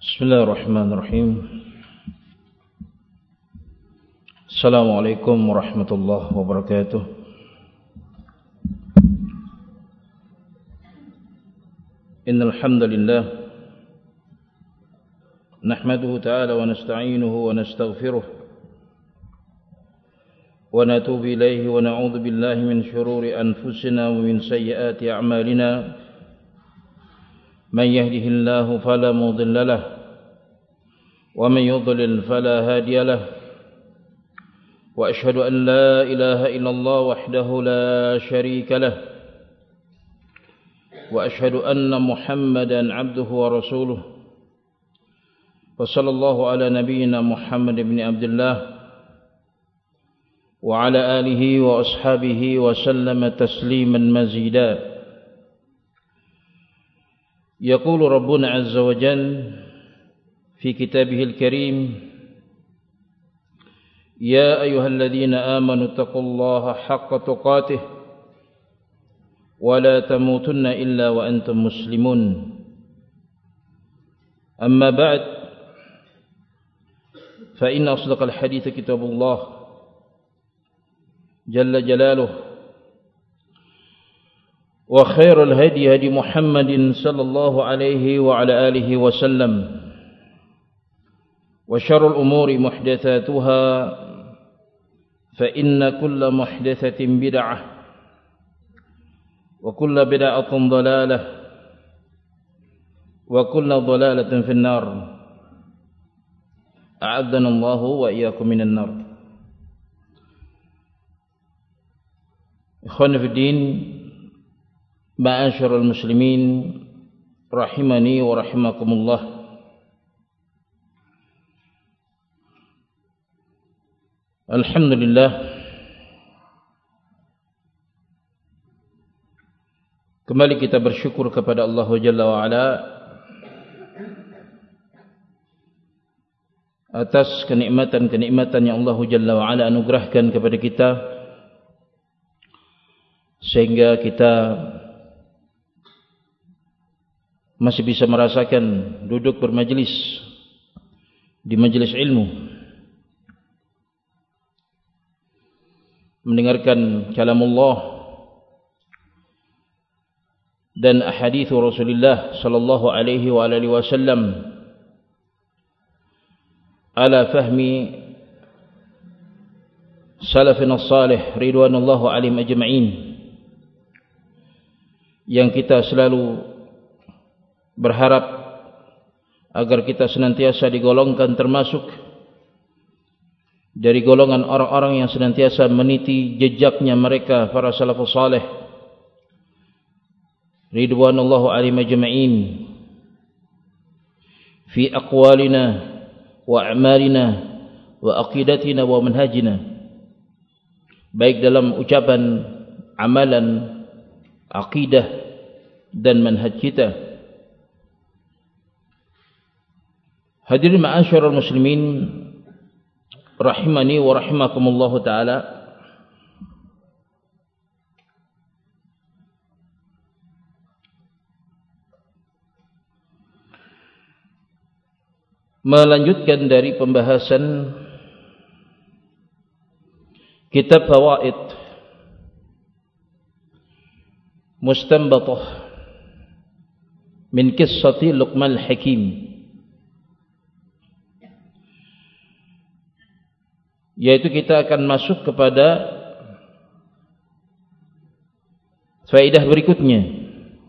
Bismillahirrahmanirrahim. Assalamualaikum warahmatullahi wabarakatuh. Innal hamdalillah nahmaduhu ta'ala wa nasta'inuhu wa nastaghfiruh wa natubu ilayhi wa na'udzu billahi min shururi anfusina wa min sayyiati a'malina. من يهده الله فلا مضل له ومن يضلل فلا هادي له وأشهد أن لا إله إلا الله وحده لا شريك له وأشهد أن محمدا عبده ورسوله وصلى الله على نبينا محمد بن عبد الله وعلى آله وأصحابه وسلم تسليما مزيدا. يقول ربنا عز وجل في كتابه الكريم: يا أيها الذين آمنوا اتقوا الله حق تقاته ولا تموتن إلا وأنتم مسلمون. أما بعد، فإن أصدق الحديث كتاب الله جل جلاله، وخير الهدي هدي محمد صلى الله عليه وعلى آله وسلم، وشر الأمور محدثاتها، فإن كل محدثة بدعة، وكل بدعة ضلالة، وكل ضلالة في النار. أعاذنا الله وإياكم من النار. إخواني في الدين، Ma'asyiral muslimin rahimani wa rahimakumullah. Alhamdulillah, kembali kita bersyukur kepada Allah Jalla wa Ala atas kenikmatan-kenikmatan yang Allah Jalla wa Ala anugerahkan kepada kita, sehingga kita masih bisa merasakan duduk bermajlis di majlis ilmu, mendengarkan kalamullah dan ahadits Rasulullah sallallahu alaihi wa alihi wasallam ala fahmi salafina salih ridwanullahu alaihim ajma'in, yang kita selalu berharap agar kita senantiasa digolongkan termasuk dari golongan orang-orang yang senantiasa meniti jejaknya mereka, para salafus salih ridwanullahu alaihim ajma'in, fi aqwalina wa a'malina wa aqidatina wa manhajina, baik dalam ucapan, amalan, aqidah dan manhaj kita. Hadirin ma'asyiral muslimin rahimani wa rahimakumullah ta'ala. Melanjutkan dari pembahasan kitab Fawaid Mustanbatah min Qissati Luqman al-Hakim, yaitu kita akan masuk kepada faedah berikutnya.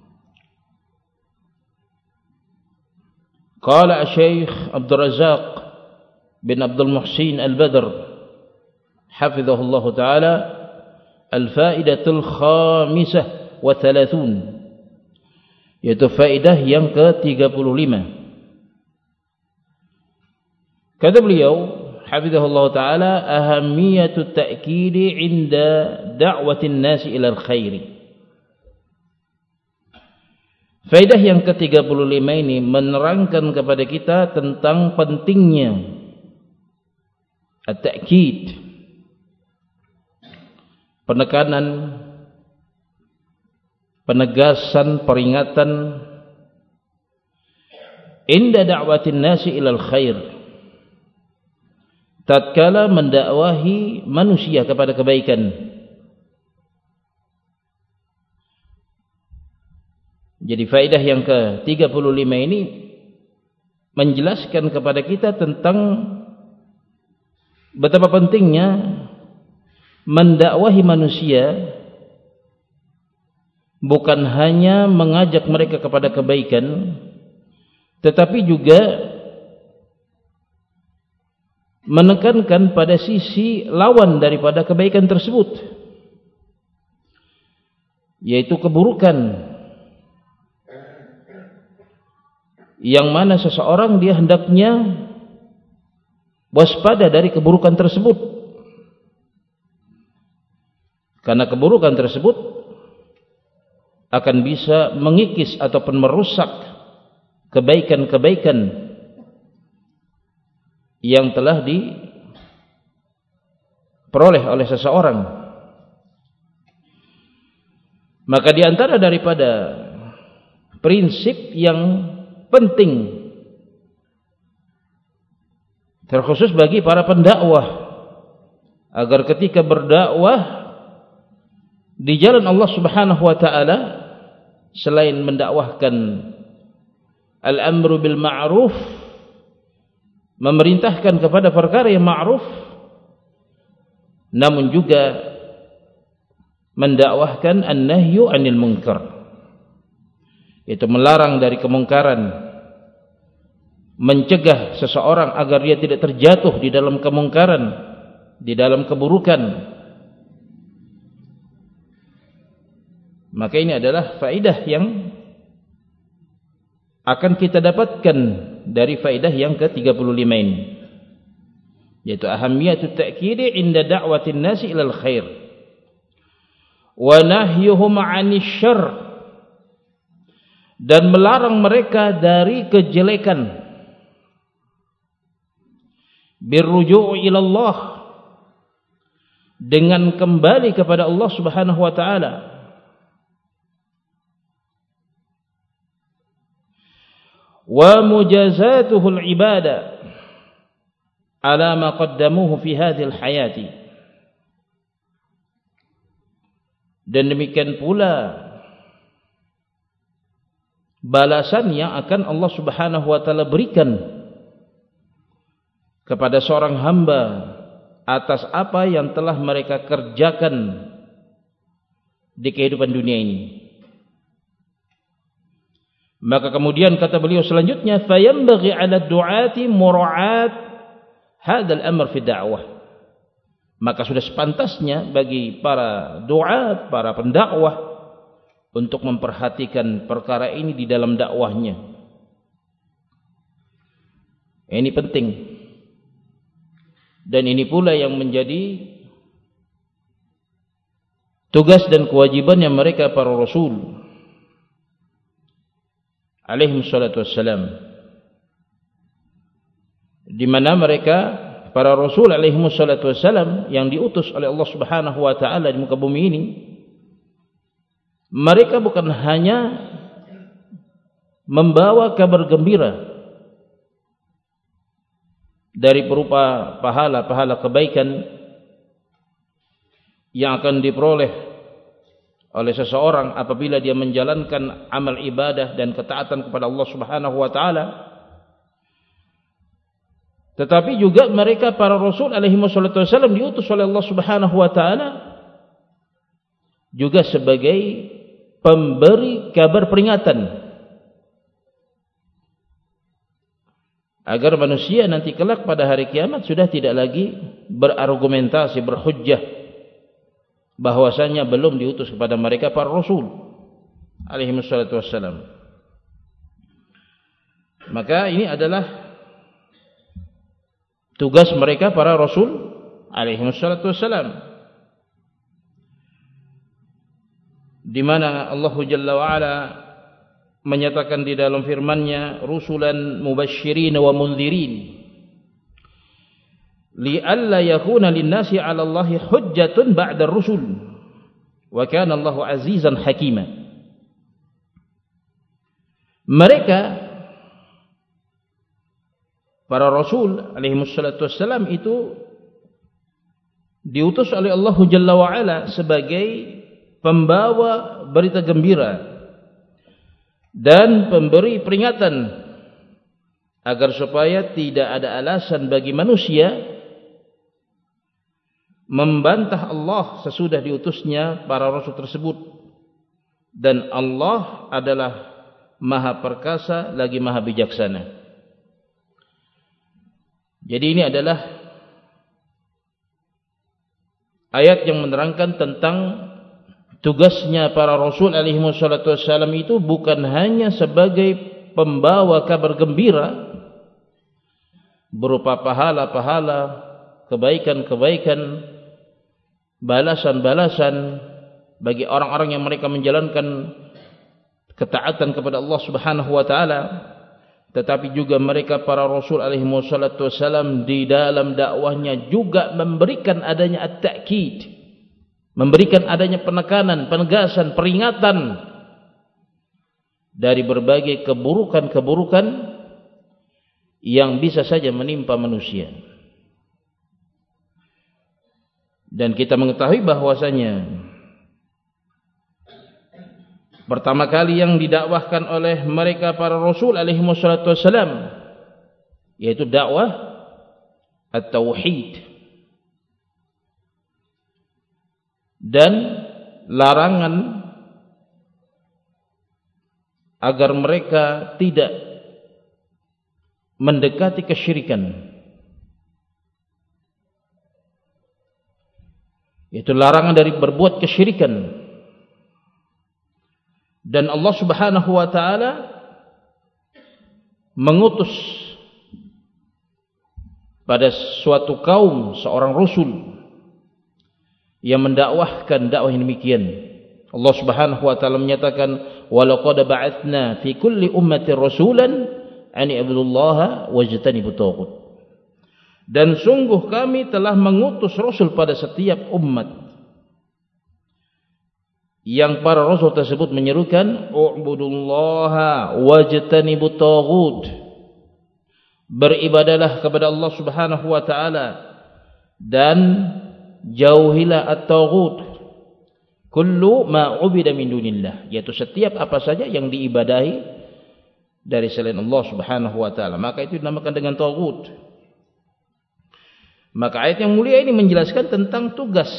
Qala Syekh Abdul Razzaq bin Abdul Muhsin Al-Badr hafizahullah ta'ala: al-faidatul khamisah wa thalathun, yaitu faedah yang ke-35. Kata beliau hafizahullah ta'ala: ahamiyatu ta'kidi inda da'watin nasi ilal khairi. Faedah yang ke-35 ini menerangkan kepada kita tentang pentingnya at-ta'kid, penekanan, penegasan, peringatan inda da'watin nasi ilal khair, tatkala mendakwahi manusia kepada kebaikan. Jadi faedah yang ke-35 ini menjelaskan kepada kita tentang betapa pentingnya mendakwahi manusia, bukan hanya mengajak mereka kepada kebaikan, tetapi juga menekankan pada sisi lawan daripada kebaikan tersebut, yaitu keburukan, yang mana seseorang dia hendaknya waspada dari keburukan tersebut, karena keburukan tersebut akan bisa mengikis ataupun merusak kebaikan-kebaikan yang telah diperoleh oleh seseorang. Maka di antara daripada prinsip yang penting terkhusus bagi para pendakwah, agar ketika berdakwah di jalan Allah Subhanahu wa taala, selain mendakwahkan al-amru bil ma'ruf, memerintahkan kepada perkara yang ma'ruf, namun juga mendakwahkan an-nahyu 'anil munkar, yaitu melarang dari kemungkaran, mencegah seseorang agar dia tidak terjatuh di dalam kemungkaran, di dalam keburukan. Maka ini adalah faedah yang akan kita dapatkan dari faedah yang ke-35 ini, yaitu ahamiyatut ta'kidi inda da'watin nasi ilal khair wa nahyuhum 'anil syarr, dan melarang mereka dari kejelekan, birruju' ila Allah, dengan kembali kepada Allah Subhanahu wa taala, wa mujazatuhul ibadah ala ma qaddamuhu fi hadhil hayati, dan demikian pula balasan yang akan Allah Subhanahu wa taala berikan kepada seorang hamba atas apa yang telah mereka kerjakan di kehidupan dunia ini. Maka kemudian kata beliau selanjutnya, fayambaghi 'ala du'ati mura'at hadzal amr fi da'wah. Maka sudah sepantasnya bagi para du'at, para pendakwah, untuk memperhatikan perkara ini di dalam dakwahnya. Ini penting, dan ini pula yang menjadi tugas dan kewajiban yang mereka para rasul alaihi salatu wassalam, di mana mereka para rasul alaihi salatu wassalam yang diutus oleh Allah Subhanahu wa taala di muka bumi ini, mereka bukan hanya membawa kabar gembira dari berupa pahala-pahala kebaikan yang akan diperoleh oleh seseorang apabila dia menjalankan amal ibadah dan ketaatan kepada Allah Subhanahu wa taala, tetapi juga mereka para rasul alaihi wasallam diutus oleh Allah Subhanahu wa taala juga sebagai pemberi kabar peringatan, agar manusia nanti kelak pada hari kiamat sudah tidak lagi berargumentasi, berhujjah bahwasanya belum diutus kepada mereka para rasul alaihi wassalatu wassalam. Maka ini adalah tugas mereka para rasul alaihi wassalatu wassalam, di mana Allah Jalla wa Ala menyatakan di dalam firman-Nya, rusulan mubasysyirin wa mundzirin li'alla yakuna lin-nasi 'ala Allahi hujjatun ba'da ar-rusul wa kana Allahu 'azizan hakima. Mereka para rasul alaihi wassalatu wassalam itu diutus oleh Allah Jalla wa Ala sebagai pembawa berita gembira dan pemberi peringatan agar supaya tidak ada alasan bagi manusia membantah Allah sesudah diutusnya para rasul tersebut. Dan Allah adalah maha perkasa lagi maha bijaksana. Jadi ini adalah ayat yang menerangkan tentang tugasnya para rasul alaihi wassalatu wassalam itu bukan hanya sebagai pembawa kabar gembira berupa pahala-pahala, kebaikan-kebaikan, balasan-balasan bagi orang-orang yang mereka menjalankan ketaatan kepada Allah Subhanahu wa taala, tetapi juga mereka para rasul alaihi wassalatu wassalam di dalam dakwahnya juga memberikan adanya at-ta'kid, memberikan adanya penekanan, penegasan, peringatan dari berbagai keburukan-keburukan yang bisa saja menimpa manusia. Dan kita mengetahui bahwasanya pertama kali yang didakwahkan oleh mereka para rasul alaihi wassalatu wassalam yaitu dakwah at-tauhid dan larangan agar mereka tidak mendekati kesyirikan, yaitu larangan dari berbuat kesyirikan. Dan Allah Subhanahu wa taala mengutus pada suatu kaum seorang rasul yang mendakwahkan dakwah yang demikian. Allah Subhanahu wa taala menyatakan, "Wa laqad ba'atsna fi kulli ummatin rasulan an i'budullaha wajtanibut taghut." Dan sungguh kami telah mengutus rasul pada setiap umat, yang para rasul tersebut menyerukan u'budullaha wajtanibut taghut, beribadalah kepada Allah Subhanahu wa taala dan jauhilah at-taghut, kullu ma ubida min dunillah, yaitu setiap apa saja yang diibadahi dari selain Allah Subhanahu wa taala, maka itu dinamakan dengan taghut. Maka ayat yang mulia ini menjelaskan tentang tugas,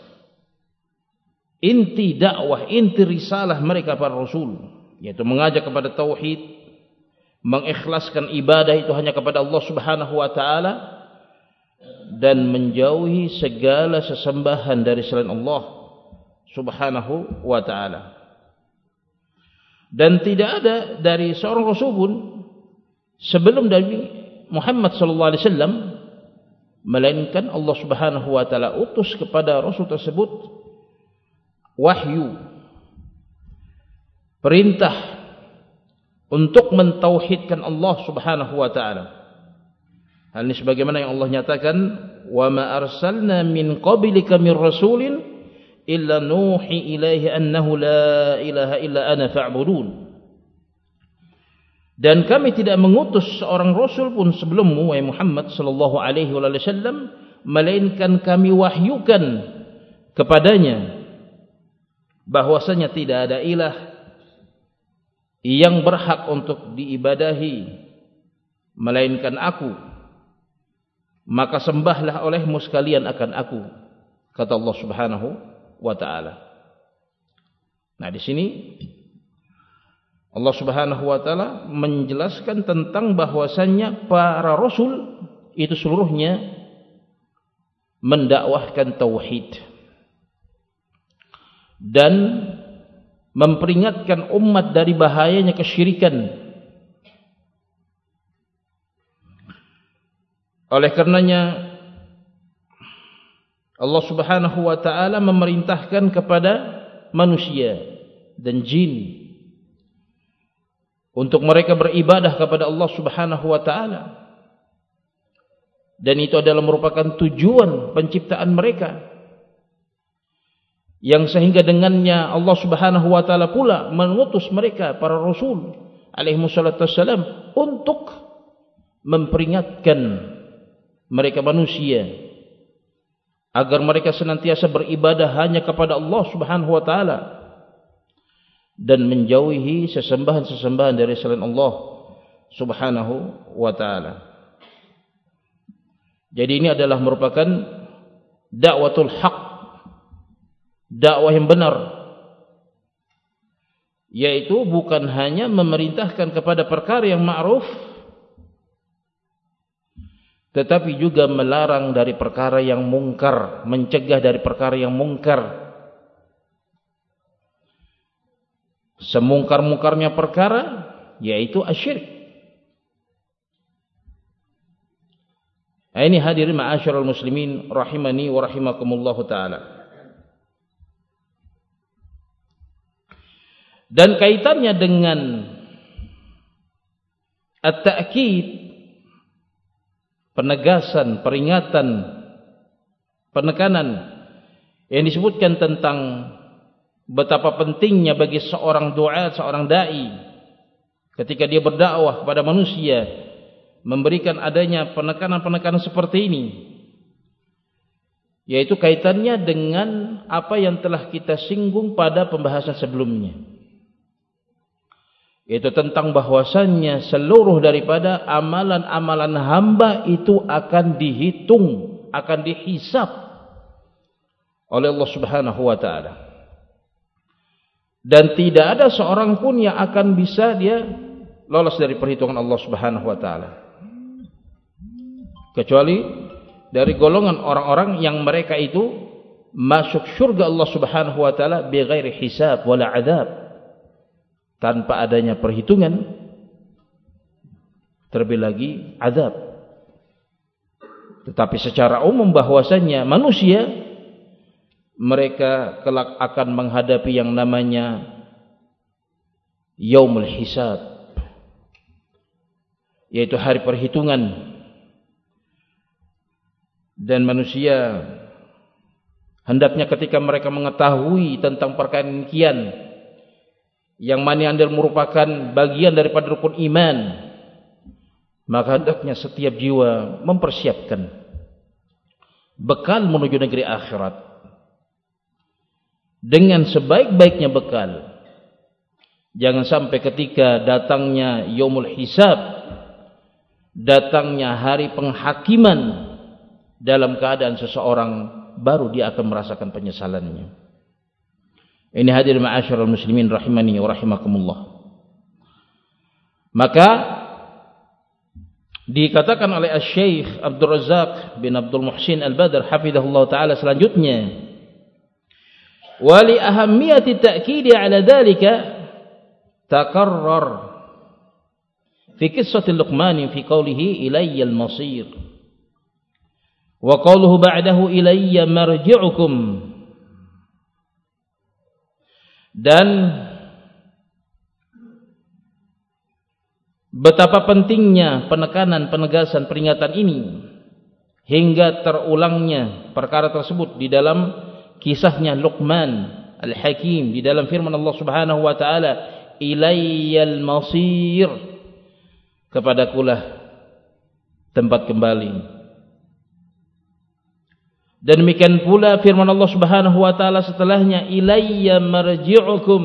inti dakwah, inti risalah mereka para rasul, yaitu mengajak kepada tauhid, mengikhlaskan ibadah itu hanya kepada Allah Subhanahu wa taala dan menjauhi segala sesembahan dari selain Allah Subhanahu wa taala. Dan tidak ada dari seorang rasul pun sebelum dari Muhammad sallallahu alaihi wasallam melainkan Allah Subhanahu wa taala utus kepada rasul tersebut wahyu, perintah untuk mentauhidkan Allah Subhanahu wa taala. Hal ini sebagaimana yang Allah nyatakan, "Wa ma arsalna min qablika min rasulin illa nuhi ilaihi annahu la ilaha illa ana fa'budun." Dan kami tidak mengutus seorang rasul pun sebelummu, wahai Muhammad sallallahu alaihi wasallam, melainkan kami wahyukan kepadanya bahwasanya tidak ada ilah yang berhak untuk diibadahi melainkan aku, maka sembahlah olehmu sekalian akan aku, kata Allah Subhanahu wa taala. Nah, di sini Allah Subhanahu wa taala menjelaskan tentang bahwasannya para rasul itu seluruhnya mendakwahkan tauhid dan memperingatkan umat dari bahayanya kesyirikan. Oleh karenanya Allah Subhanahu wa taala memerintahkan kepada manusia dan jin untuk mereka beribadah kepada Allah Subhanahu wa taala. Dan itu adalah merupakan tujuan penciptaan mereka, yang sehingga dengannya Allah Subhanahu wa taala pula mengutus mereka para rasul alaihi wassalatu wassalam untuk memperingatkan mereka manusia agar mereka senantiasa beribadah hanya kepada Allah Subhanahu wa taala dan menjauhi sesembahan-sesembahan dari selain Allah Subhanahu wa taala. Jadi ini adalah merupakan dakwatul haq, dakwah yang benar, yaitu bukan hanya memerintahkan kepada perkara yang ma'ruf, tetapi juga melarang dari perkara yang mungkar, mencegah dari perkara yang mungkar. Semungkar-mungkarnya perkara yaitu asyirik. Ini hadirin ma'asyiral muslimin rahimani wa rahimakumullah taala. Dan kaitannya dengan at-ta'kid, penegasan, peringatan, penekanan yang disebutkan tentang betapa pentingnya bagi seorang du'a, seorang dai ketika dia berdakwah kepada manusia, memberikan adanya penekanan-penekanan seperti ini, yaitu kaitannya dengan apa yang telah kita singgung pada pembahasan sebelumnya, yaitu tentang bahwasannya seluruh daripada amalan-amalan hamba itu akan dihitung, akan dihisab oleh Allah Subhanahu wa taala. Dan tidak ada seorang pun yang akan bisa dia lolos dari perhitungan Allah Subhanahu wa taala, kecuali dari golongan orang-orang yang mereka itu masuk surga Allah Subhanahu wa taala bighairi hisab wala adab, tanpa adanya perhitungan, terlebih lagi azab. Tetapi secara umum bahwasanya manusia mereka kelak akan menghadapi yang namanya yaumul hisab, yaitu hari perhitungan. Dan manusia hendaknya ketika mereka mengetahui tentang perkara demikian, yang mana yang merupakan bagian daripada rukun iman, maka hendaknya setiap jiwa mempersiapkan bekal menuju negeri akhirat dengan sebaik-baiknya bekal. Jangan sampai ketika datangnya yaumul hisab, datangnya hari penghakiman, dalam keadaan seseorang baru dia akan merasakan penyesalannya. Ini hadirin ma'asyiral muslimin rahimani wa rahimakumullah. Maka dikatakan oleh Asy-Syaikh Abdul Razzaq bin Abdul Muhsin Al-Badr hafizahullah taala selanjutnya, wa li ahammiyati ta'kidi 'ala dhalika taqarrar fi qissati Luqman fi qawlihi ilayya al-masir wa qawluhu ba'dahu ilayya marji'ukum. Dan betapa pentingnya penekanan, penegasan, peringatan ini hingga terulangnya perkara tersebut di dalam kisahnya Luqman Al-Hakim, di dalam firman Allah Subhanahu wa taala, ilayyal masir, kepadakulah tempat kembali. Dan demikian pula firman Allah Subhanahu wa taala setelahnya, ilayya marji'ukum,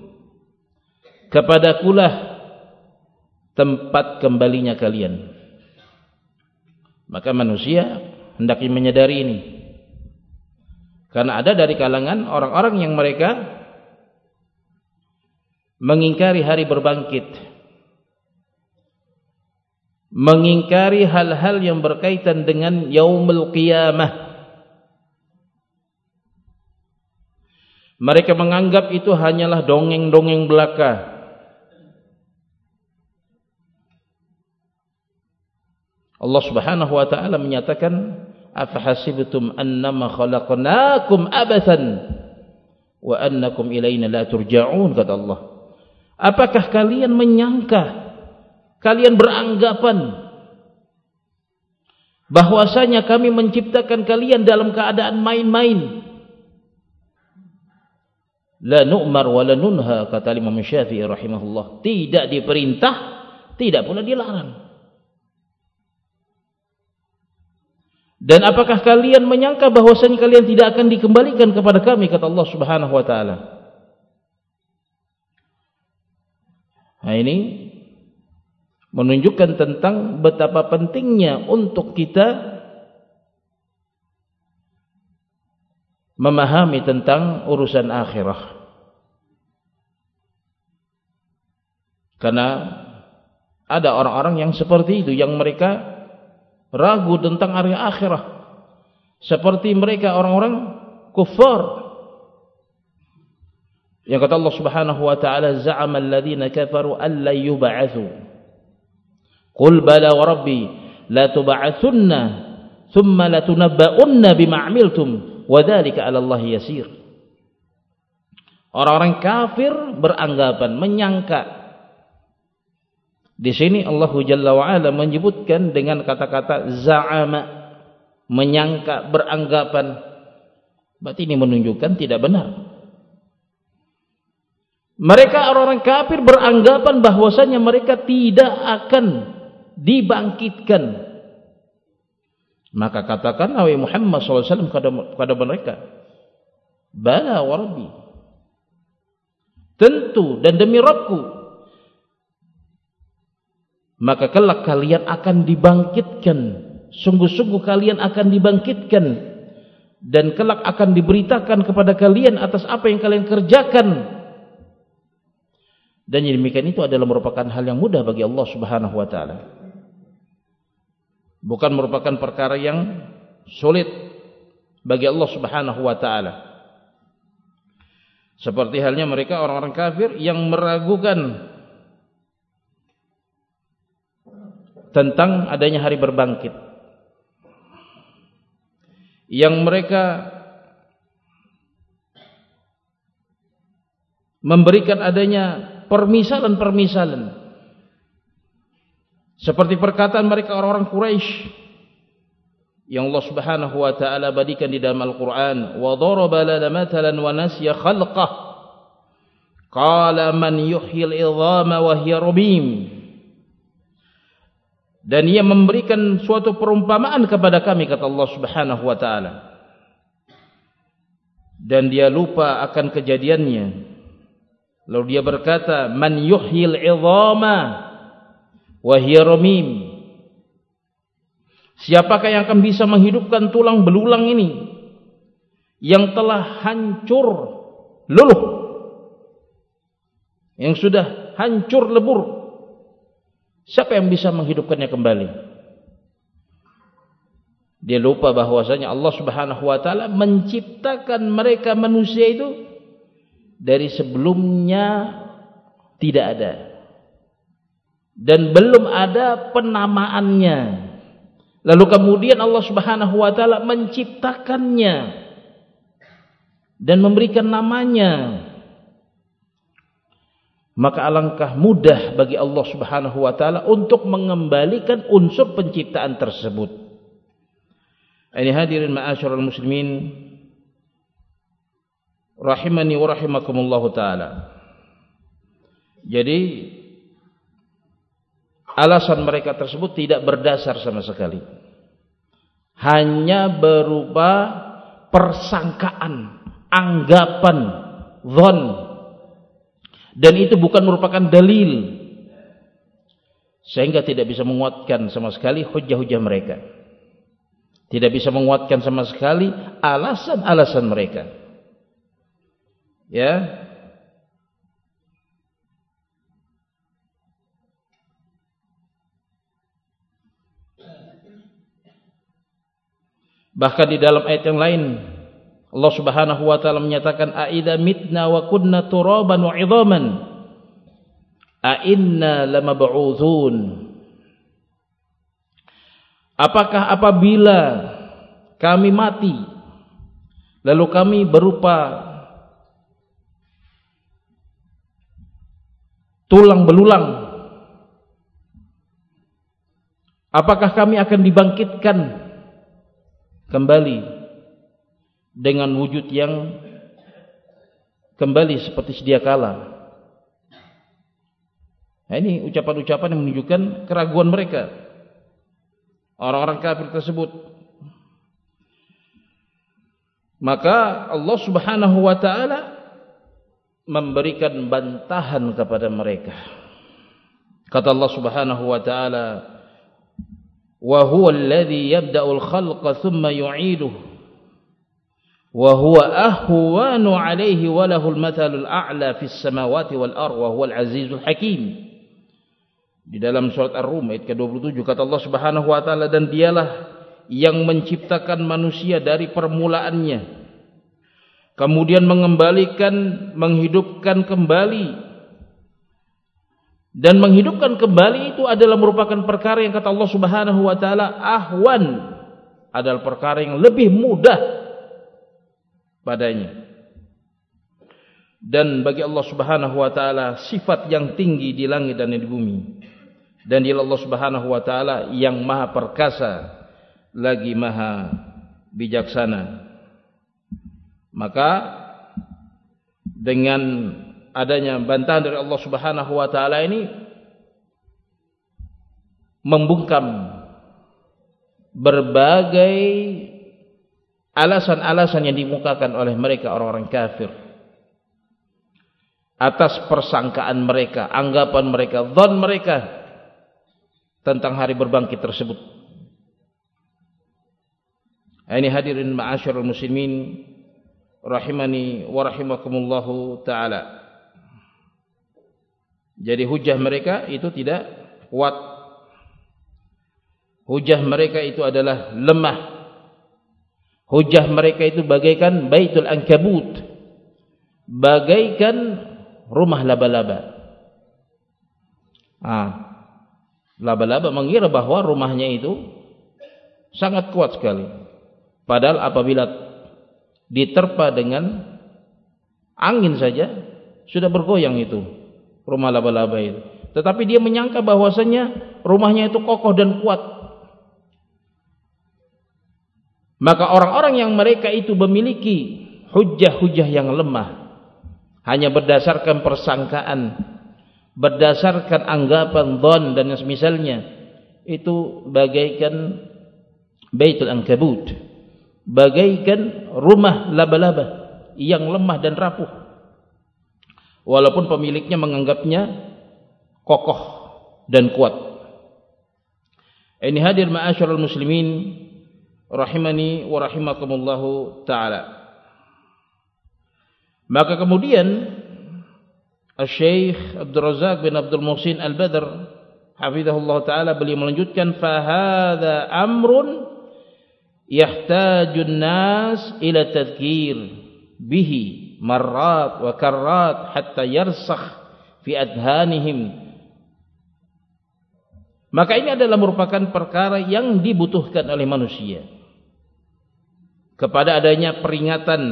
kepadakulah tempat kembalinya kalian. Maka manusia hendaknya menyadari ini, karena ada dari kalangan orang-orang yang mereka mengingkari hari berbangkit, mengingkari hal-hal yang berkaitan dengan yaumul qiyamah. Mereka menganggap itu hanyalah dongeng-dongeng belaka. Allah Subhanahu wa taala menyatakan, afahasibtum annama khalaqnakum abathan wa annakum ilaina la turja'un, kata Allah. Apakah kalian menyangka, kalian beranggapan bahwasanya kami menciptakan kalian dalam keadaan main-main? La nu'mar wa la nunha, kata Imam Syafi'i rahimahullah. Tidak diperintah, tidak pula dilarang. Dan apakah kalian menyangka bahwasanya kalian tidak akan dikembalikan kepada kami, kata Allah Subhanahu wa taala. Nah, ini menunjukkan tentang betapa pentingnya untuk kita memahami tentang urusan akhirah. Karena ada orang-orang yang seperti itu, yang mereka ragu tentang hari akhirah, seperti mereka orang-orang kufar. Yang kata Allah Subhanahu wa taala, za'ama alladziina kafaru an la yub'atsu. Qul bala wa rabbi la tub'atsunna thumma la tunabba'unna bima 'amiltum wa dzalika 'ala Allah yasir. Orang-orang kafir beranggapan, menyangka. Di sini Allah Jalla wa Ala menyebutkan dengan kata-kata za'ama, menyangka, beranggapan. Berarti ini menunjukkan tidak benar. Mereka orang-orang kafir beranggapan bahwasanya mereka tidak akan dibangkitkan. Maka katakan Nabi Muhammad SAW kepada mereka, bala wa rabbi, tentu dan demi Rabbku, maka kelak kalian akan dibangkitkan. Sungguh-sungguh kalian akan dibangkitkan, dan kelak akan diberitakan kepada kalian atas apa yang kalian kerjakan. Dan yang demikian itu adalah merupakan hal yang mudah bagi Allah Subhanahu wa taala. Bukan merupakan perkara yang sulit bagi Allah Subhanahu wa taala. Seperti halnya mereka orang-orang kafir yang meragukan tentang adanya hari berbangkit, yang mereka memberikan adanya permisalan-permisalan, seperti perkataan mereka orang-orang Quraisy yang Allah Subhanahu wa taala badikan di dalam Al-Qur'an, wa daraba lana matalan wa nasiya khalqah qala man yuhyil idhama wa hiya ramim. Dan ia memberikan suatu perumpamaan kepada kami, kata Allah Subhanahu wa taala, dan dia lupa akan kejadiannya. Lalu dia berkata, man yuhyil idhama wa hiya ramim. Siapakah yang akan bisa menghidupkan tulang belulang ini yang telah hancur luluh, yang sudah hancur lebur? Siapa yang bisa menghidupkannya kembali? Dia lupa bahwasanya Allah Subhanahu wa taala menciptakan mereka manusia itu dari sebelumnya tidak ada, dan belum ada penamaannya. Lalu kemudian Allah Subhanahu wa taala menciptakannya dan memberikan namanya. Maka alangkah mudah bagi Allah Subhanahu wa taala untuk mengembalikan unsur penciptaan tersebut. Ini hadirin ma'asyiral muslimin rahimani wa rahimakumullah taala. Jadi alasan mereka tersebut tidak berdasar sama sekali, hanya berupa persangkaan, anggapan, dzan. Dan itu bukan merupakan dalil, sehingga tidak bisa menguatkan sama sekali hujah-hujah mereka, tidak bisa menguatkan sama sekali alasan-alasan mereka. Ya, bahkan di dalam ayat yang lain Allah Subhanahu wa taala menyatakan, aidza mitna wa kunna turaban wa 'idhaman a inna lamab'utsun. Apakah apabila kami mati lalu kami berupa tulang belulang, apakah kami akan dibangkitkan kembali dengan wujud yang kembali seperti sedia kala? Nah, ini ucapan-ucapan yang menunjukkan keraguan mereka, orang-orang kafir tersebut. Maka Allah Subhanahu wa taala memberikan bantahan kepada mereka. Kata Allah Subhanahu wa taala, "Wa huwa alladhi yabda'ul khalqa thumma yu'iduhu wa huwa ahwanu 'alaihi wa lahul mathalul a'la fis samawati wal ardh wa huwal 'azizul hakim." Di dalam surat Ar-Rum ayat ke-27 kata Allah Subhanahu wa taala, dan dialah yang menciptakan manusia dari permulaannya, kemudian menghidupkan kembali, dan menghidupkan kembali itu adalah merupakan perkara yang kata Allah Subhanahu wa taala ahwan, adalah perkara yang lebih mudah padanya. Dan bagi Allah Subhanahu wa taala sifat yang tinggi di langit dan di bumi. Dan dia Allah Subhanahu wa taala yang maha perkasa lagi maha bijaksana. Maka dengan adanya bantahan dari Allah Subhanahu wa taala ini membungkam berbagai alasan-alasan yang dimukakan oleh mereka orang-orang kafir atas persangkaan mereka, anggapan mereka, dzan mereka tentang hari berbangkit tersebut. Ini hadirin ma'asyiral muslimin rahimani wa rahimakumullahu taala. Jadi hujah mereka itu tidak kuat. Hujah mereka itu adalah lemah. Hujah mereka itu bagaikan baitul ankabut, bagaikan rumah laba-laba. Laba-laba mengira bahwa rumahnya itu sangat kuat sekali. Padahal apabila diterpa dengan angin saja sudah bergoyang itu rumah laba-laba itu. Tetapi dia menyangka bahwasanya rumahnya itu kokoh dan kuat. Maka orang-orang yang mereka itu memiliki hujah-hujah yang lemah, hanya berdasarkan persangkaan, berdasarkan anggapan dzan dan semisalnya, itu bagaikan baitul ankabut, bagaikan rumah laba-laba yang lemah dan rapuh, walaupun pemiliknya menganggapnya kokoh dan kuat. Ini hadir ma'asyiral muslimin rahimani wa rahimakumullahu taala. Maka kemudian Syekh Abdul Razak bin Abdul Muhsin Al-Badr hafizahullah taala beliau melanjutkan, fa hadza amrun yahtajun nas ila tadhkir bihi marrat wa karrat hatta yarsakh fi adhanihim. Maka ini adalah merupakan perkara yang dibutuhkan oleh manusia kepada adanya peringatan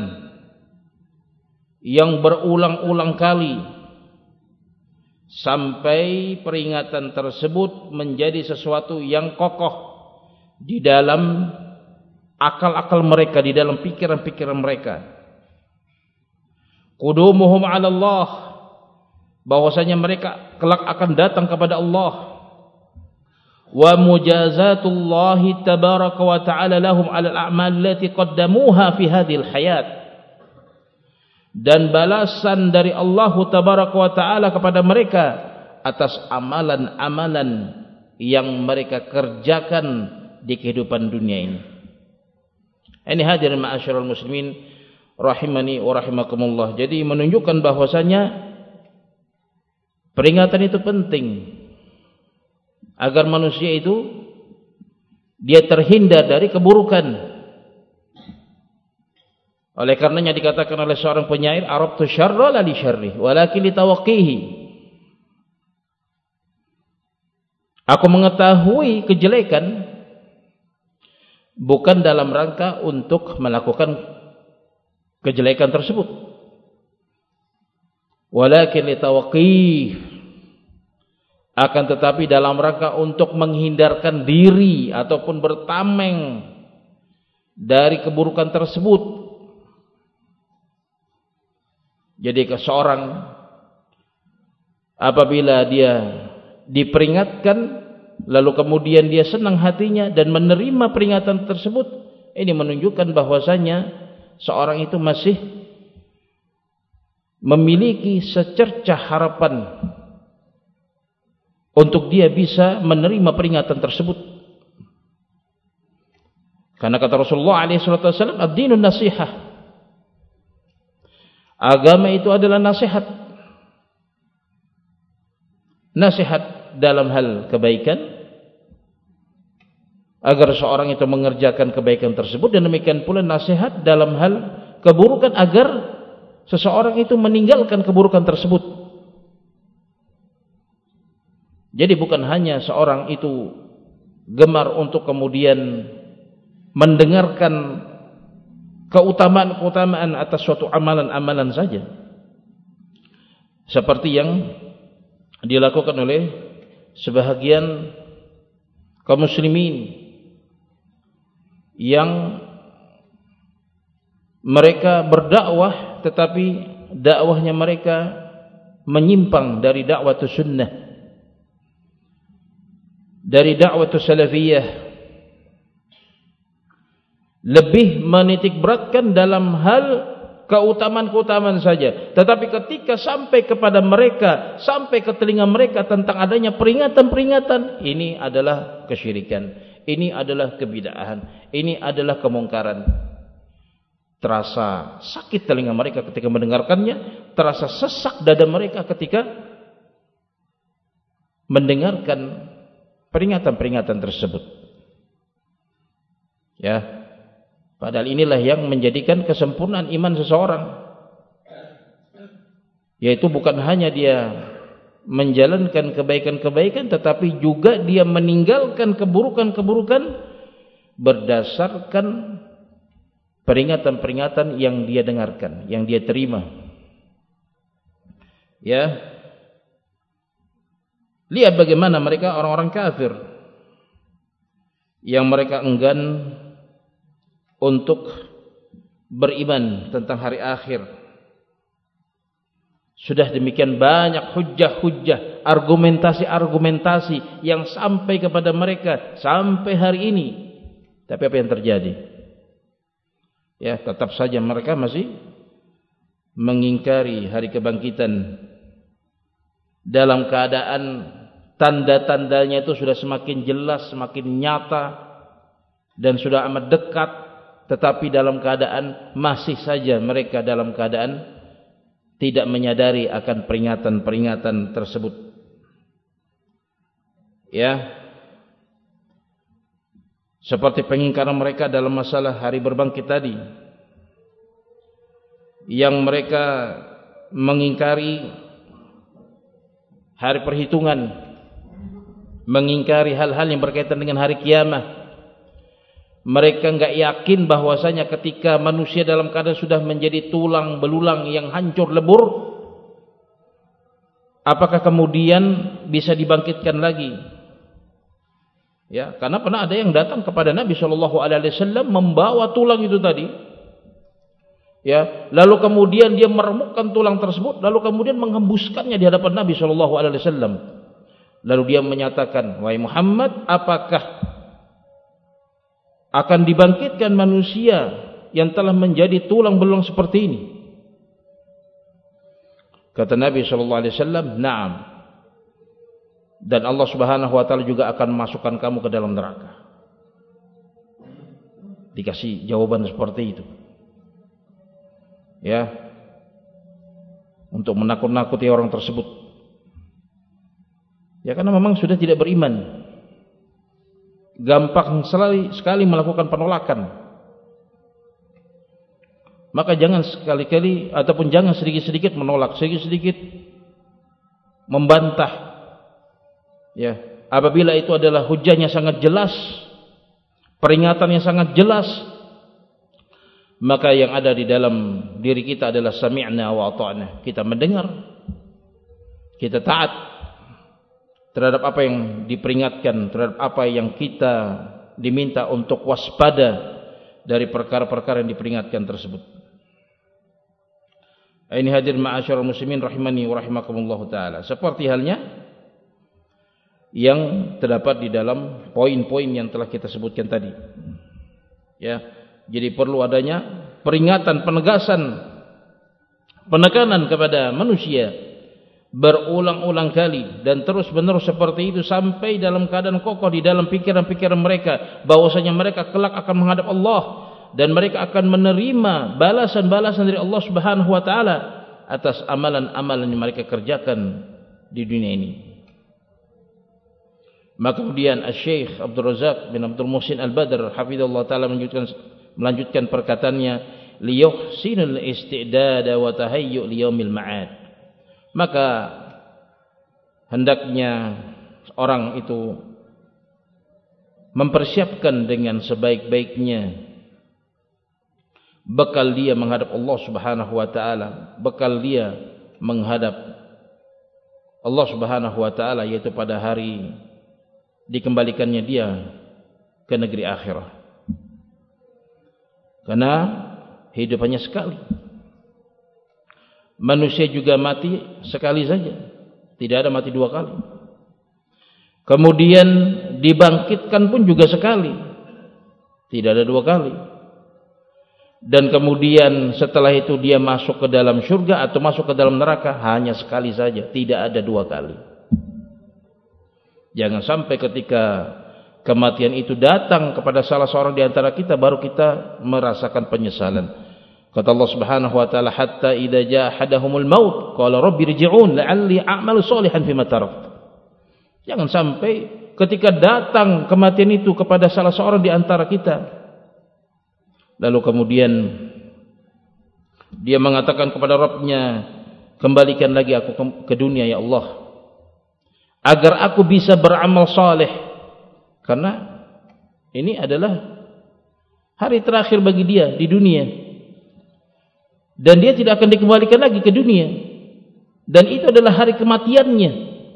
yang berulang-ulang kali sampai peringatan tersebut menjadi sesuatu yang kokoh di dalam akal-akal mereka, di dalam pikiran-pikiran mereka. Qudumuhum 'ala Allah, bahwasanya mereka kelak akan datang kepada Allah. Wa mujazatullahi tabaraka wa ta'ala lahum 'ala al-a'mal allati qaddamuha fi hadhil hayat. Dan balasan dari Allah tabaraka wa ta'ala kepada mereka atas amalan-amalan yang mereka kerjakan di kehidupan dunia ini. Ini hadirin ma'asyiral muslimin rahimani wa rahimakumullah. Jadi menunjukkan bahwasanya peringatan itu penting agar manusia itu dia terhindar dari keburukan. Oleh karenanya dikatakan oleh seorang penyair, arabtu syarra la li syarri walakin li tawaqqihi. Aku mengetahui kejelekan bukan dalam rangka untuk melakukan kejelekan tersebut, walakin li tawaqqihi, akan tetapi dalam rangka untuk menghindarkan diri ataupun bertameng dari keburukan tersebut. Jadi seseorang apabila dia diperingatkan lalu kemudian dia senang hatinya dan menerima peringatan tersebut, ini menunjukkan bahwasanya seorang itu masih memiliki secercah harapan untuk dia bisa menerima peringatan tersebut. Karena kata Rasulullah SAW, ad-dinun nasihah. Agama itu adalah nasihat. Nasihat dalam hal kebaikan, agar seorang itu mengerjakan kebaikan tersebut, dan demikian pula nasihat dalam hal keburukan, agar seseorang itu meninggalkan keburukan tersebut. Jadi bukan hanya seorang itu gemar untuk kemudian mendengarkan keutamaan-keutamaan atas suatu amalan-amalan saja, seperti yang dilakukan oleh sebahagian kaum muslimin yang mereka berdakwah tetapi dakwahnya mereka menyimpang dari dakwah sunnah, dari dakwah salafiyah, lebih menitik beratkan dalam hal keutamaan-keutamaan saja. Tetapi ketika sampai kepada mereka, sampai ke telinga mereka tentang adanya peringatan-peringatan, ini adalah kesyirikan, ini adalah kebid'ahan, ini adalah kemungkaran, terasa sakit telinga mereka ketika mendengarkannya, terasa sesak dada mereka ketika mendengarkan peringatan-peringatan tersebut. Ya, padahal inilah yang menjadikan kesempurnaan iman seseorang, yaitu bukan hanya dia menjalankan kebaikan-kebaikan, tetapi juga dia meninggalkan keburukan-keburukan berdasarkan peringatan-peringatan yang dia dengarkan, yang dia terima. Ya, lihat bagaimana mereka orang-orang kafir yang mereka enggan untuk beriman tentang hari akhir. Sudah demikian banyak hujjah-hujjah, argumentasi-argumentasi yang sampai kepada mereka sampai hari ini. Tapi apa yang terjadi? Ya, tetap saja mereka masih mengingkari hari kebangkitan, dalam keadaan tanda-tandanya itu sudah semakin jelas, semakin nyata, dan sudah amat dekat. Tetapi dalam keadaan masih saja mereka dalam keadaan tidak menyadari akan peringatan-peringatan tersebut. Ya, seperti pengingkaran mereka dalam masalah hari berbangkit tadi, yang mereka mengingkari hari perhitungan, mengingkari hal-hal yang berkaitan dengan hari kiamat. Mereka enggak yakin bahwasanya ketika manusia dalam keadaan sudah menjadi tulang belulang yang hancur lebur, apakah kemudian bisa dibangkitkan lagi? Ya, karena pernah ada yang datang kepada Nabi SAW membawa tulang itu tadi. Ya, lalu kemudian dia meremukkan tulang tersebut, lalu kemudian menghembuskannya di hadapan Nabi SAW. Lalu dia menyatakan, "Wahai Muhammad, apakah akan dibangkitkan manusia yang telah menjadi tulang belulang seperti ini?" Kata Nabi SAW, "Na'am. Dan Allah Subhanahu wa taala juga akan memasukkan kamu ke dalam neraka." Dikasih jawaban seperti itu. Ya. Untuk menakut-nakuti orang tersebut. Ya, karena memang sudah tidak beriman. Gampang sekali melakukan penolakan. Maka jangan sekali-kali ataupun jangan sedikit-sedikit menolak, sedikit-sedikit membantah. Ya, apabila itu adalah hujahnya sangat jelas, peringatannya sangat jelas, maka yang ada di dalam diri kita adalah sami'na wa ata'na. Kita mendengar, kita taat terhadap apa yang diperingatkan, terhadap apa yang kita diminta untuk waspada dari perkara-perkara yang diperingatkan tersebut. Ini hadir ma'asyarul muslimin rahimani wa rahimakumullah ta'ala. Seperti halnya yang terdapat di dalam poin-poin yang telah kita sebutkan tadi. Ya, jadi perlu adanya peringatan, penegasan, penekanan kepada manusia berulang-ulang kali dan terus-menerus seperti itu sampai dalam keadaan kokoh di dalam pikiran-pikiran mereka bahwasanya mereka kelak akan menghadap Allah dan mereka akan menerima balasan-balasan dari Allah Subhanahu wa taala atas amalan-amalan yang mereka kerjakan di dunia ini. Maka kemudian Asy-Syaikh Abdul Razak bin Abdul Muhsin Al-Badr hafizallahu taala melanjutkan perkataannya, liyuhsinul istidad wa tahayyu liyaumil ma'ad. Maka hendaknya orang itu mempersiapkan dengan sebaik-baiknya bekal dia menghadap Allah Subhanahu wa taala, bekal dia menghadap Allah Subhanahu wa taala, yaitu pada hari dikembalikannya dia ke negeri akhirah. Karena hidup hanya sekali. Manusia juga mati sekali saja, tidak ada mati dua kali. Kemudian dibangkitkan pun juga sekali, tidak ada dua kali. Dan kemudian setelah itu dia masuk ke dalam surga atau masuk ke dalam neraka hanya sekali saja, tidak ada dua kali. Jangan sampai ketika kematian itu datang kepada salah seorang di antara kita baru kita merasakan penyesalan. Kata Allah Subhanahu wa taala, hatta idza jaa ahadahumul maut qala rabbi irji'un la'alli a'malu shalihan fima taraktu. Jangan sampai ketika datang kematian itu kepada salah seorang di antara kita lalu kemudian dia mengatakan kepada Rabb-Nya, kembalikan lagi aku ke dunia ya Allah agar aku bisa beramal saleh, karena ini adalah hari terakhir bagi dia di dunia dan dia tidak akan dikembalikan lagi ke dunia dan itu adalah hari kematiannya.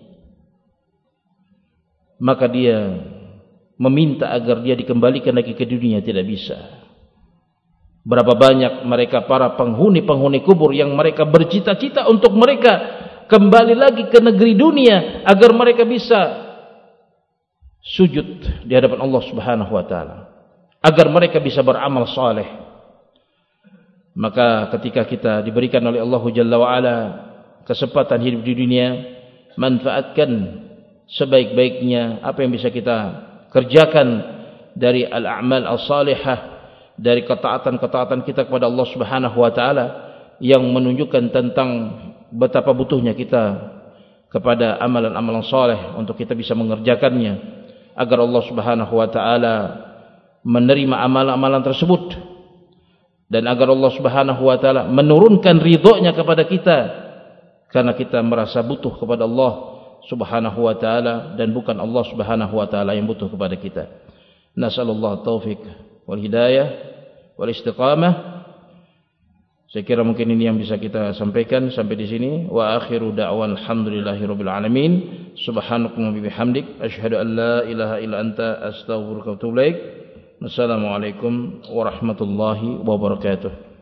Maka dia meminta agar dia dikembalikan lagi ke dunia, tidak bisa. Berapa banyak mereka para penghuni-penghuni kubur yang mereka bercita-cita untuk mereka kembali lagi ke negeri dunia agar mereka bisa sujud di hadapan Allah Subhanahu wa taala, agar mereka bisa beramal saleh. Maka ketika kita diberikan oleh Allah Jalla wa Ala kesempatan hidup di dunia, manfaatkan sebaik-baiknya apa yang bisa kita kerjakan dari al-a'mal as-salihah, dari ketaatan-ketaatan kita kepada Allah Subhanahu wa taala yang menunjukkan tentang betapa butuhnya kita kepada amalan-amalan saleh untuk kita bisa mengerjakannya agar Allah Subhanahu wa taala menerima amalan-amalan tersebut dan agar Allah Subhanahu wa taala menurunkan ridha-Nya kepada kita karena kita merasa butuh kepada Allah Subhanahu wa taala dan bukan Allah Subhanahu wa taala yang butuh kepada kita. Nasallallahu taufik wal hidayah wal istiqamah. Saya kira mungkin ini yang bisa kita sampaikan sampai di sini. Wa akhiru da'wan alhamdulillahirabbil alamin. Subhanakallahumma wa bihamdik asyhadu an la ilaha illa anta astaghfiruka wa atubu ilaik. Wassalamualaikum warahmatullahi wabarakatuh.